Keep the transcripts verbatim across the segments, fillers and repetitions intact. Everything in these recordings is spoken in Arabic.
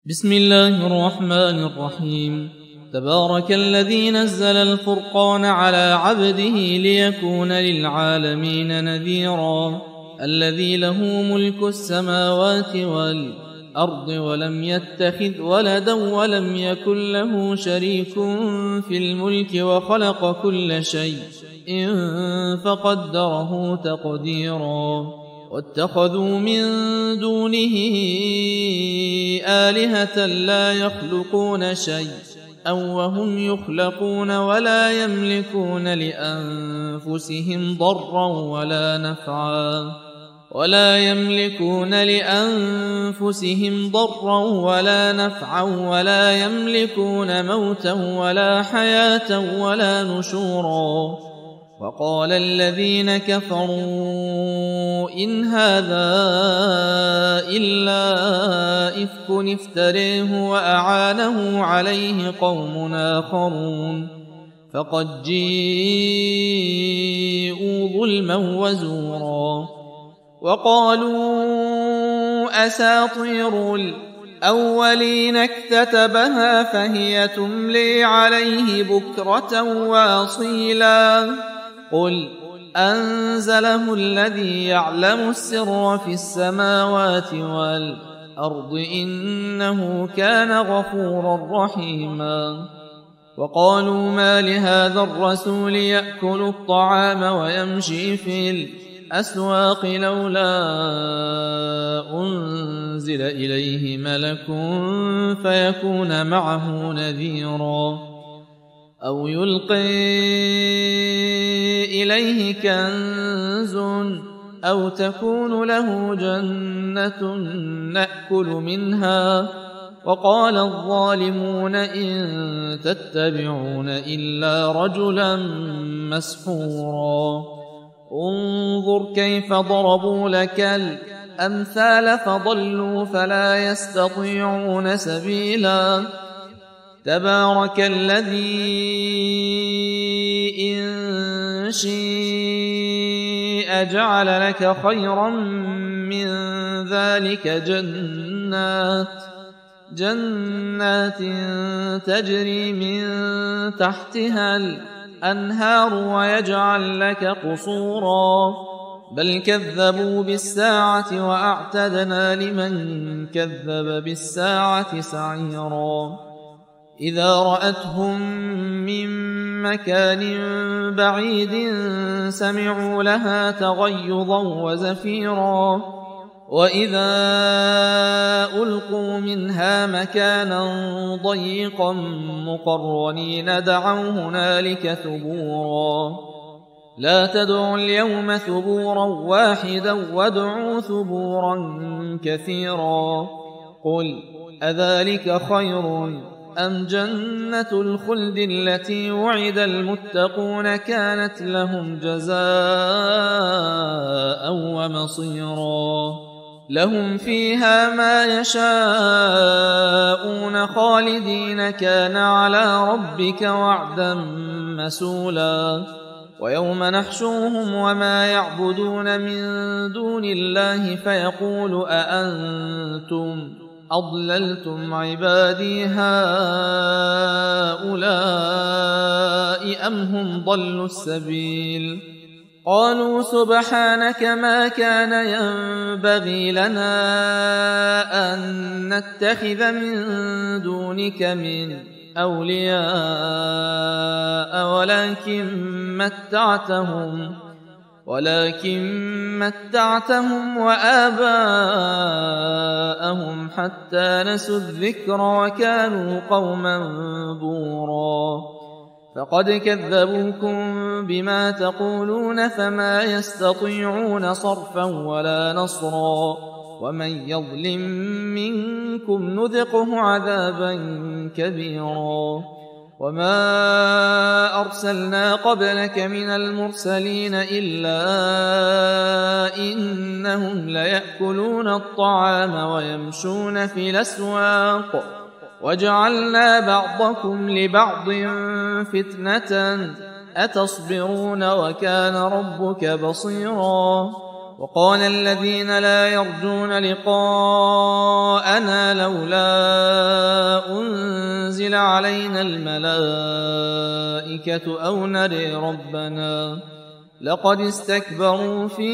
بسم الله الرحمن الرحيم. تبارك الذي نزل الفرقان على عبده ليكون للعالمين نذيرا. الذي له ملك السماوات والأرض ولم يتخذ ولدا ولم يكن له شريك في الملك وخلق كل شيء فقدره تقديرا. واتخذوا من دونه آلهة لا يخلقون شيئا وهم يخلقون ولا يملكون لأنفسهم ضرا ولا نفعا ولا يملكون لأنفسهم ضرا ولا نفعا ولا يملكون موتا ولا حياة ولا نشورا. وقال الذين كفروا إن هذا إلا إفك افتريه وأعانه عليه قوم آخرون فقد جيءوا ظلما وزورا. وقالوا أساطير الأولين اكتتبها فهي تملي عليه بكرة واصيلا. قل أنزله الذي يعلم السر في السماوات والأرض إنه كان غفورا رحيما. وقالوا ما لهذا الرسول يأكل الطعام ويمشي في الأسواق لولا أنزل إليه ملك فيكون معه نذيرا أو يلقي إليه كنز أو تكون له جنة نأكل منها. وقال الظالمون إن تتبعون إلا رجلا مسحورا. انظر كيف ضربوا لك الأمثال فضلوا فلا يستطيعون سبيلا. تبارك الذي إن شيء جعل لك خيرا من ذلك جنات جنات تجري من تحتها الأنهار ويجعل لك قصورا. بل كذبوا بالساعة وأعتدنا لمن كذب بالساعة سعيرا. إذا رأتهم من مكان بعيد سمعوا لها تغيظا وزفيرا. وإذا ألقوا منها مكانا ضيقا مقرنين دعوا هنالك ثبورا. لا تدعوا اليوم ثبورا واحدا وادعوا ثبورا كثيرا. قل أذلك خير أم جنة الخلد التي وعد المتقون كانت لهم جزاء ومصيرا. لهم فيها ما يشاءون خالدين كان على ربك وعدا مسولا. ويوم نحشرهم وما يعبدون من دون الله فيقول أأنتم أضللتم عبادي هؤلاء أم هم ضلوا السبيل. قالوا سبحانك ما كان ينبغي لنا أن نتخذ من دونك من أولياء ولكن متعتهم ولكن متعتهم وآباءهم حتى نسوا الذكر وكانوا قوما بورا. فقد كذبوكم بما تقولون فما يستطيعون صرفا ولا نصرا. ومن يظلم منكم نذقه عذابا كبيرا. وما أرسلنا قبلك من المرسلين إلا إنهم ليأكلون الطعام ويمشون في الأسواق وجعلنا بعضكم لبعض فتنة أتصبرون وكان ربك بصيرا. وقال الذين لا يرجون لقاءنا لولا أنزل علينا الملائكة أو نري ربنا لقد استكبروا في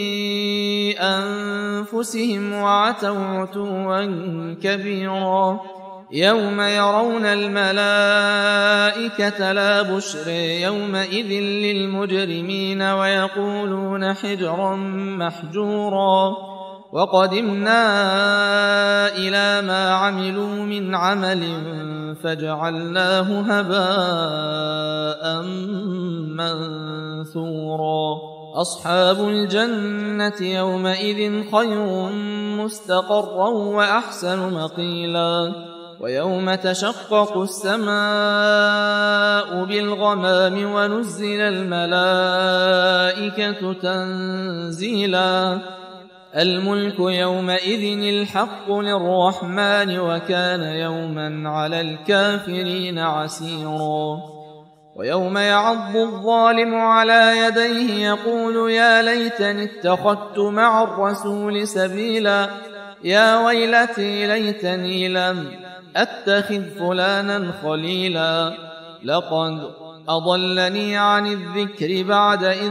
أنفسهم وعتوا عتوا كبيرا يوم يرون الملائكة لا بشر يومئذ للمجرمين ويقولون حجرا محجورا وقدمنا إلى ما عملوا من عمل فجعلناه هباء منثورا أصحاب الجنة يومئذ خير مستقرا وأحسن مقيلا ويوم تشقق السماء بالغمام ونزل الملائكة تنزيلا الملك يومئذ الحق للرحمن وكان يوما على الكافرين عسيرا ويوم يعض الظالم على يديه يقول يا ليتني اتخذت مع الرسول سبيلا يا ويلتي ليتني لم أتخذ فلانا خليلا لقد أضلني عن الذكر بعد إذ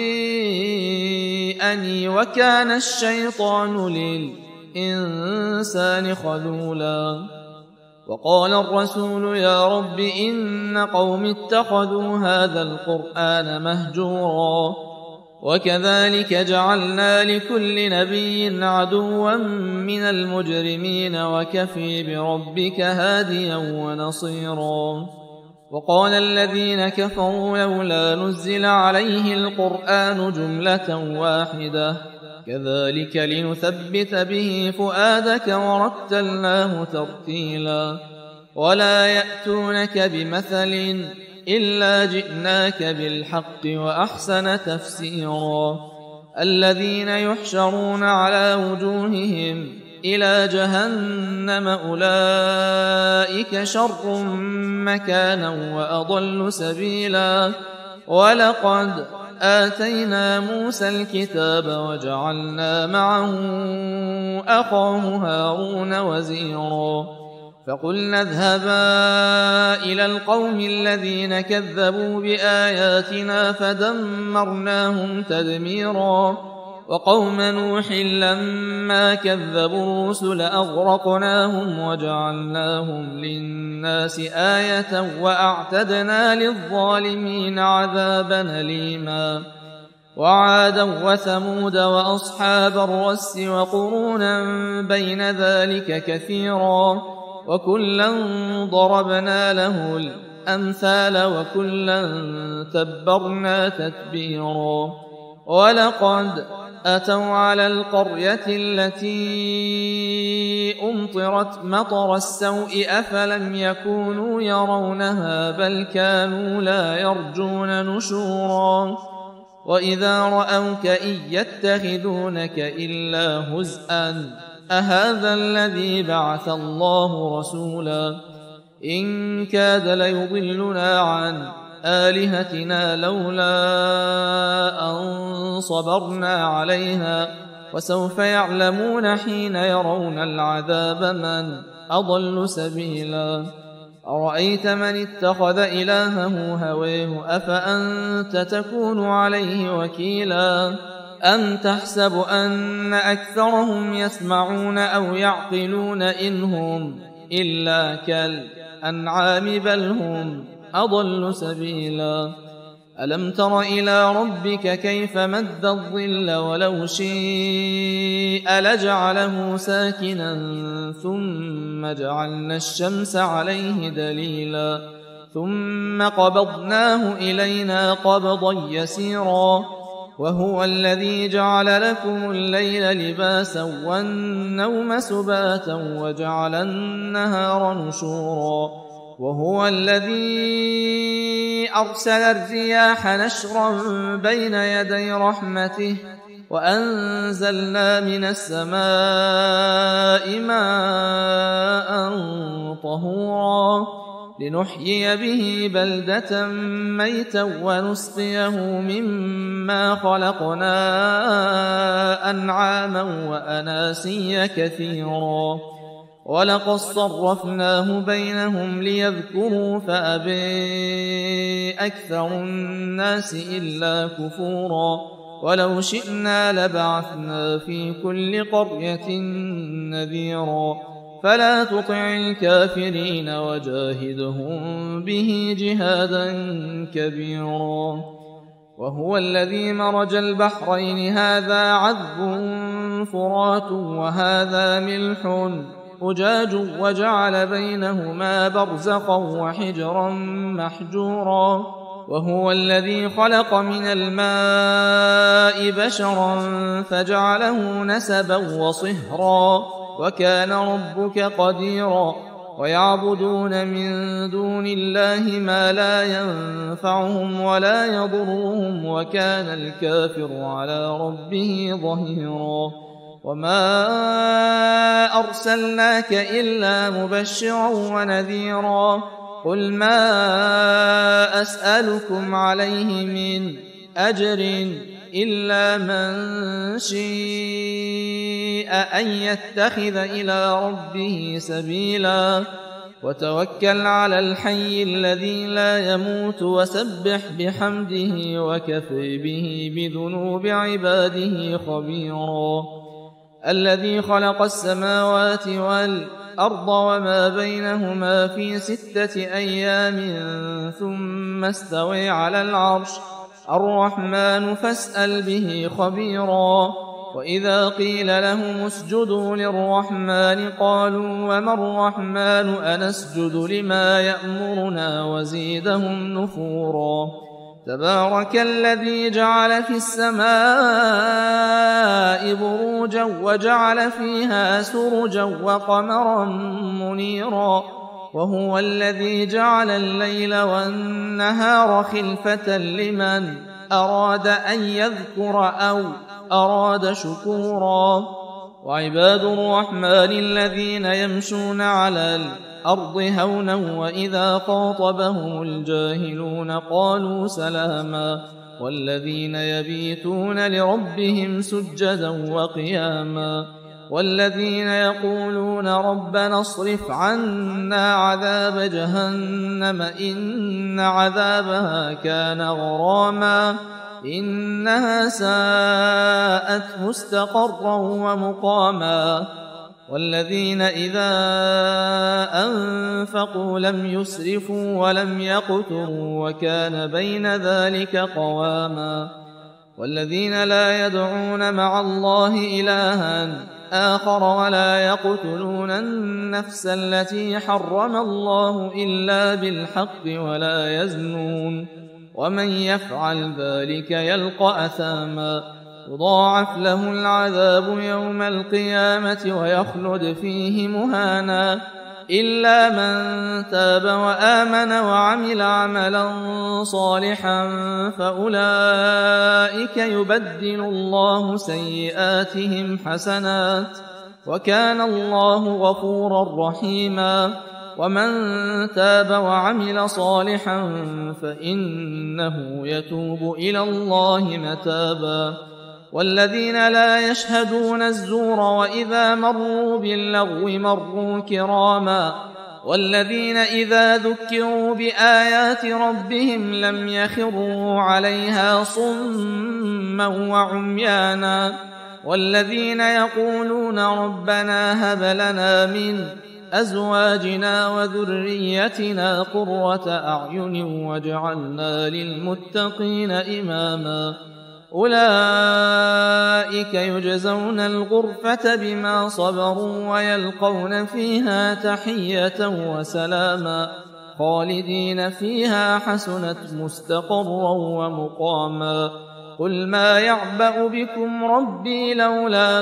جيءني وكان الشيطان للإنسان خذولا وقال الرسول يا رب إن قوم اتخذوا هذا القرآن مهجورا وكذلك جعلنا لكل نبي عدوا من المجرمين وكفي بربك هاديا ونصيرا وقال الذين كفروا لولا نزل عليه القرآن جملة واحدة كذلك لنثبت به فؤادك ورتلناه ترتيلا ولا يأتونك بمثل إلا جئناك بالحق وأحسن تفسيرا الذين يحشرون على وجوههم إلى جهنم أولئك شر مكانا وأضل سبيلا ولقد آتينا موسى الكتاب وجعلنا معه أخاه هارون وزيرا فقلنا اذهبا إلى القوم الذين كذبوا بآياتنا فدمرناهم تدميرا وقوم نوح لما كذبوا الرسل أغرقناهم وجعلناهم للناس آية وأعتدنا للظالمين عذابا أليما وعادا وثمود وأصحاب الرس وقرونا بين ذلك كثيرا وكلا ضربنا له الأمثال وكلا تبرنا تتبيرا ولقد أتوا على القرية التي أمطرت مطر السوء أفلم يكونوا يرونها بل كانوا لا يرجون نشورا وإذا رأوك إن يتخذونك إلا هزءا أهذا الذي بعث الله رسولا إن كاد ليضلنا عن آلهتنا لولا أن صبرنا عليها وسوف يعلمون حين يرون العذاب من أضل سبيلا أرأيت من اتخذ إلهه هويه أفأنت تكون عليه وكيلا أم تحسب أن أكثرهم يسمعون أو يعقلون إنهم إلا كالأنعام بل هم أضل سبيلا ألم تر إلى ربك كيف مد الظل ولو شيء لجعله ساكنا ثم جعلنا الشمس عليه دليلا ثم قبضناه إلينا قبضا يسيرا وهو الذي جعل لكم الليل لباسا والنوم سباتا وجعل النهار نشورا وهو الذي أرسل الرياح نشرا بين يدي رحمته وأنزلنا من السماء ماء طهورا لنحيي به بلدة ميتا ونسقيه مما خلقنا أنعاما وأناسيا كثيرا ولقد صرفناه بينهم ليذكروا فأبى أكثر الناس إلا كفورا ولو شئنا لبعثنا في كل قرية نذيرا فلا تطع الكافرين وجاهدهم به جهادا كبيرا وهو الذي مرج البحرين هذا عذب فرات وهذا ملح أجاج وجعل بينهما برزخا وحجرا محجورا وهو الذي خلق من الماء بشرا فجعله نسبا وصهرا وكان ربك قديرا ويعبدون من دون الله ما لا ينفعهم ولا يضرهم وكان الكافر على ربه ظهيرا وما أرسلناك إلا مبشرا ونذيرا قل ما أسألكم عليه من أجر إلا من شاء أن يتخذ إلى ربه سبيلا وتوكل على الحي الذي لا يموت وسبح بحمده وكفى به بذنوب عباده خبيرا الذي خلق السماوات والأرض وما بينهما في ستة أيام ثم استوى على العرش الرحمن فاسأل به خبيرا وإذا قيل لهم اسجدوا للرحمن قالوا وما الرحمن أنسجد لما يأمرنا وزيدهم نفورا تبارك الذي جعل في السماء بروجا وجعل فيها سرجا وقمرا منيرا وهو الذي جعل الليل والنهار خلفة لمن أراد أن يذكر أو أراد شكورا وعباد الرحمن الذين يمشون على الأرض هونا وإذا خاطبهم الجاهلون قالوا سلاما والذين يبيتون لربهم سجدا وقياما والذين يقولون ربنا اصرف عنا عذاب جهنم إن عذابها كان غراما إنها ساءت مستقرا ومقاما والذين إذا أنفقوا لم يسرفوا ولم يقتروا وكان بين ذلك قواما والذين لا يدعون مع الله إلها آخر ولا يقتلون النفس التي حرم الله إلا بالحق ولا يزنون ومن يفعل ذلك يلقى أثاما يضاعف له العذاب يوم القيامة ويخلد فيه مهانا إلا من تاب وآمن وعمل عملا صالحا فأولئك يبدل الله سيئاتهم حسنات وكان الله غفورا رحيما ومن تاب وعمل صالحا فإنه يتوب إلى الله متابا والذين لا يشهدون الزور وإذا مروا باللغو مروا كراما والذين إذا ذكروا بآيات ربهم لم يخروا عليها صما وعميانا والذين يقولون ربنا هب لنا من أزواجنا وذريتنا قرة أعين واجعلنا للمتقين إماما أولئك يجزون الغرفة بما صبروا ويلقون فيها تحية وسلاما خالدين فيها حسنت مستقرا ومقاما قل ما يعبأ بكم ربي لولا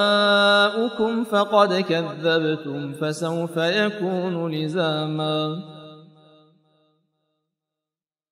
دعاؤكم فقد كذبتم فسوف يكون لزاما